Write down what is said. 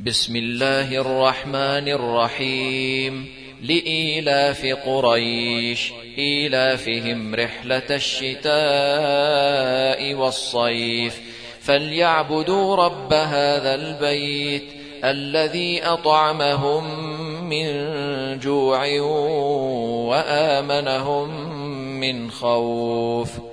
بسم الله الرحمن الرحيم. لإيلاف قريش إيلافهم رحلة الشتاء والصيف فليعبدوا رب هذا البيت الذي أطعمهم من جوع وآمنهم من خوف.